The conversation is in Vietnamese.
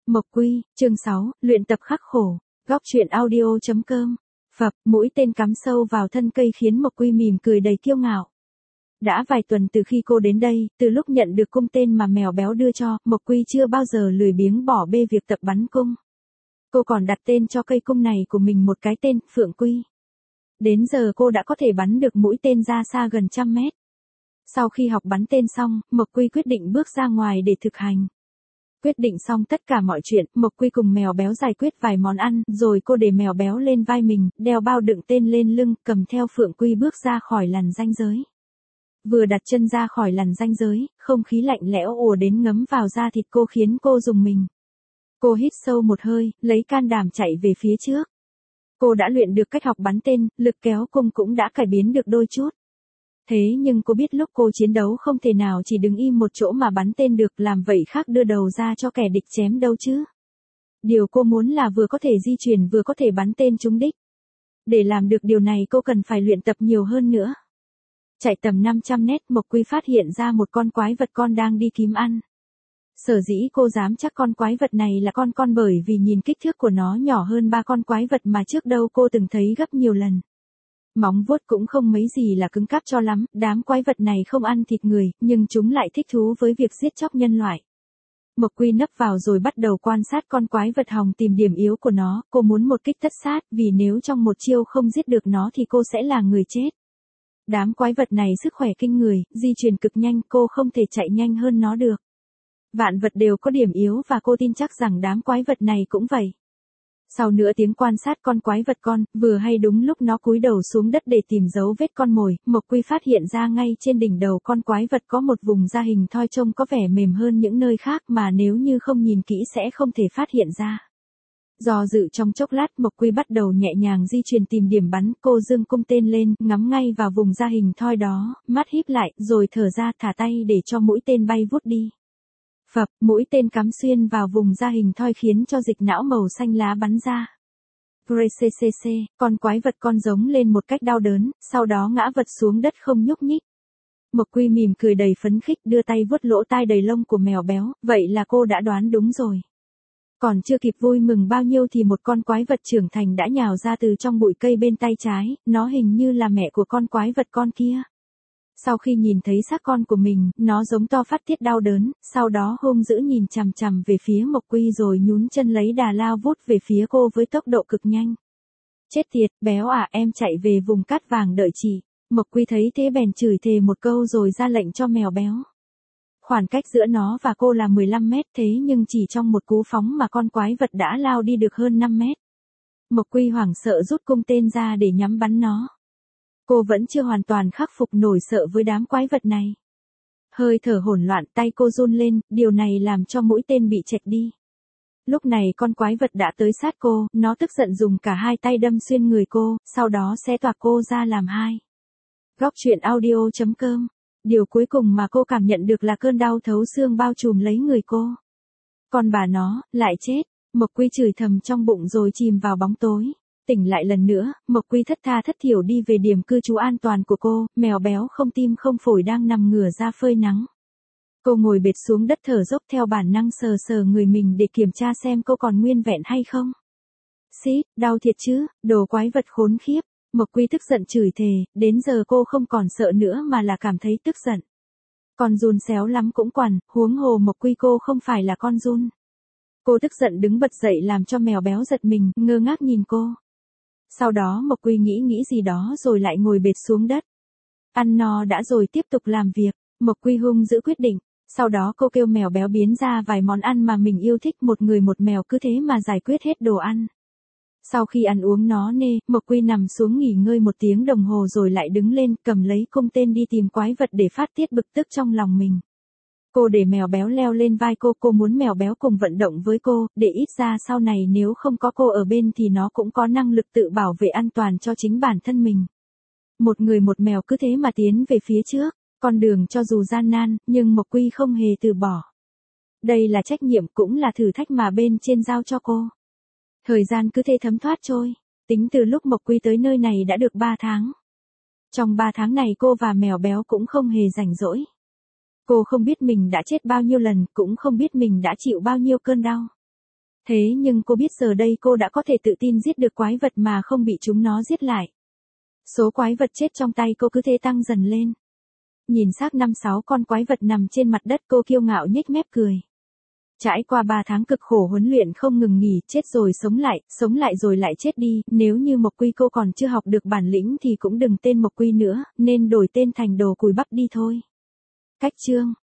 Mộc Quy, chương 6, luyện tập khắc khổ, góc truyện audio.com. Phập, mũi tên cắm sâu vào thân cây khiến Mộc Quy mỉm cười đầy kiêu ngạo. Đã vài tuần từ khi cô đến đây, từ lúc nhận được cung tên mà mèo béo đưa cho, Mộc Quy chưa bao giờ lười biếng bỏ bê việc tập bắn cung. Cô còn đặt tên cho cây cung này của mình một cái tên, Phượng Quy. Đến giờ cô đã có thể bắn được mũi tên ra xa gần 100 mét. Sau khi học bắn tên xong, Mộc Quy quyết định bước ra ngoài để thực hành. Quyết định xong tất cả mọi chuyện, Mộc Quy cùng mèo béo giải quyết vài món ăn, rồi cô để mèo béo lên vai mình, đeo bao đựng tên lên lưng, cầm theo Phượng Quy bước ra khỏi làn ranh giới. Vừa đặt chân ra khỏi làn ranh giới, không khí lạnh lẽo ùa đến ngấm vào da thịt cô khiến cô rùng mình. Cô hít sâu một hơi, lấy can đảm chạy về phía trước. Cô đã luyện được cách học bắn tên, lực kéo cung cũng đã cải biến được đôi chút. Thế nhưng cô biết lúc cô chiến đấu không thể nào chỉ đứng im một chỗ mà bắn tên được, làm vậy khác đưa đầu ra cho kẻ địch chém đâu chứ. Điều cô muốn là vừa có thể di chuyển vừa có thể bắn tên trúng đích. Để làm được điều này cô cần phải luyện tập nhiều hơn nữa. Chạy tầm 500 mét, Mộc Quy phát hiện ra một con quái vật con đang đi kiếm ăn. Sở dĩ cô dám chắc con quái vật này là con bởi vì nhìn kích thước của nó nhỏ hơn 3 con quái vật mà trước đâu cô từng thấy gấp nhiều lần. Móng vuốt cũng không mấy gì là cứng cáp cho lắm, đám quái vật này không ăn thịt người, nhưng chúng lại thích thú với việc giết chóc nhân loại. Mộc Quy nấp vào rồi bắt đầu quan sát con quái vật hòng tìm điểm yếu của nó, cô muốn một kích tất sát, vì nếu trong một chiêu không giết được nó thì cô sẽ là người chết. Đám quái vật này sức khỏe kinh người, di chuyển cực nhanh, cô không thể chạy nhanh hơn nó được. Vạn vật đều có điểm yếu và cô tin chắc rằng đám quái vật này cũng vậy. Sau nửa tiếng quan sát con quái vật con, vừa hay đúng lúc nó cúi đầu xuống đất để tìm dấu vết con mồi, Mộc Quy phát hiện ra ngay trên đỉnh đầu con quái vật có một vùng da hình thoi trông có vẻ mềm hơn những nơi khác mà nếu như không nhìn kỹ sẽ không thể phát hiện ra. Do dự trong chốc lát, Mộc Quy bắt đầu nhẹ nhàng di chuyển tìm điểm bắn, cô giương cung tên lên, ngắm ngay vào vùng da hình thoi đó, mắt híp lại, rồi thở ra thả tay để cho mũi tên bay vút đi. Phập, mũi tên cắm xuyên vào vùng da hình thoi khiến cho dịch não màu xanh lá bắn ra. Ccc, con quái vật con giống lên một cách đau đớn, sau đó ngã vật xuống đất không nhúc nhích. Mộc Quy mỉm cười đầy phấn khích đưa tay vuốt lỗ tai đầy lông của mèo béo, vậy là cô đã đoán đúng rồi. Còn chưa kịp vui mừng bao nhiêu thì một con quái vật trưởng thành đã nhào ra từ trong bụi cây bên tay trái, nó hình như là mẹ của con quái vật con kia. Sau khi nhìn thấy xác con của mình, nó giống to phát tiết đau đớn, sau đó hung dữ nhìn chằm chằm về phía Mộc Quy rồi nhún chân lấy đà lao vút về phía cô với tốc độ cực nhanh. Chết tiệt, béo à, em chạy về vùng cát vàng đợi chị. Mộc Quy thấy thế bèn chửi thề một câu rồi ra lệnh cho mèo béo. Khoảng cách giữa nó và cô là 15 mét, thế nhưng chỉ trong một cú phóng mà con quái vật đã lao đi được hơn 5 mét. Mộc Quy hoảng sợ rút cung tên ra để nhắm bắn nó. Cô vẫn chưa hoàn toàn khắc phục nổi sợ với đám quái vật này. Hơi thở hỗn loạn, tay cô run lên, điều này làm cho mũi tên bị chệch đi. Lúc này con quái vật đã tới sát cô, nó tức giận dùng cả hai tay đâm xuyên người cô, sau đó xé toạc cô ra làm hai. Góc truyện audio.com. Điều cuối cùng mà cô cảm nhận được là cơn đau thấu xương bao trùm lấy người cô. Còn bà nó, lại chết. Mộc Quy chửi thầm trong bụng rồi chìm vào bóng tối. Tỉnh lại lần nữa, Mộc Quy thất tha thất thểu đi về điểm cư trú an toàn của cô, mèo béo không tim không phổi đang nằm ngửa ra phơi nắng. Cô ngồi bệt xuống đất thở dốc theo bản năng sờ sờ người mình để kiểm tra xem cô còn nguyên vẹn hay không. Xít, đau thiệt chứ, đồ quái vật khốn khiếp. Mộc Quy tức giận chửi thề, đến giờ cô không còn sợ nữa mà là cảm thấy tức giận. Con giun xéo lắm cũng quằn, huống hồ Mộc Quy cô không phải là con giun. Cô tức giận đứng bật dậy làm cho mèo béo giật mình, ngơ ngác nhìn cô. Sau đó Mộc Quy nghĩ gì đó rồi lại ngồi bệt xuống đất. Ăn no đã rồi tiếp tục làm việc, Mộc Quy hung giữ quyết định. Sau đó cô kêu mèo béo biến ra vài món ăn mà mình yêu thích, một người một mèo cứ thế mà giải quyết hết đồ ăn. Sau khi ăn uống nó nê, Mộc Quy nằm xuống nghỉ ngơi 1 tiếng đồng hồ rồi lại đứng lên cầm lấy cung tên đi tìm quái vật để phát tiết bực tức trong lòng mình. Cô để mèo béo leo lên vai cô muốn mèo béo cùng vận động với cô, để ít ra sau này nếu không có cô ở bên thì nó cũng có năng lực tự bảo vệ an toàn cho chính bản thân mình. Một người một mèo cứ thế mà tiến về phía trước, con đường cho dù gian nan, nhưng Mộc Quy không hề từ bỏ. Đây là trách nhiệm cũng là thử thách mà bên trên giao cho cô. Thời gian cứ thế thấm thoát trôi, tính từ lúc Mộc Quy tới nơi này đã được 3 tháng. Trong 3 tháng này cô và mèo béo cũng không hề rảnh rỗi. Cô không biết mình đã chết bao nhiêu lần, cũng không biết mình đã chịu bao nhiêu cơn đau. Thế nhưng cô biết giờ đây cô đã có thể tự tin giết được quái vật mà không bị chúng nó giết lại. Số quái vật chết trong tay cô cứ thế tăng dần lên. Nhìn xác 5-6 con quái vật nằm trên mặt đất, cô kiêu ngạo nhếch mép cười. Trải qua 3 tháng cực khổ huấn luyện không ngừng nghỉ, chết rồi sống lại rồi lại chết đi, nếu như Mộc Quy cô còn chưa học được bản lĩnh thì cũng đừng tên Mộc Quy nữa, nên đổi tên thành Đồ Cùi Bắp đi thôi. Cách chương